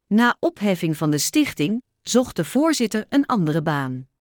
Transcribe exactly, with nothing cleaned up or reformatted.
Na opheffing van de stichting zocht de voorzitter een andere baan.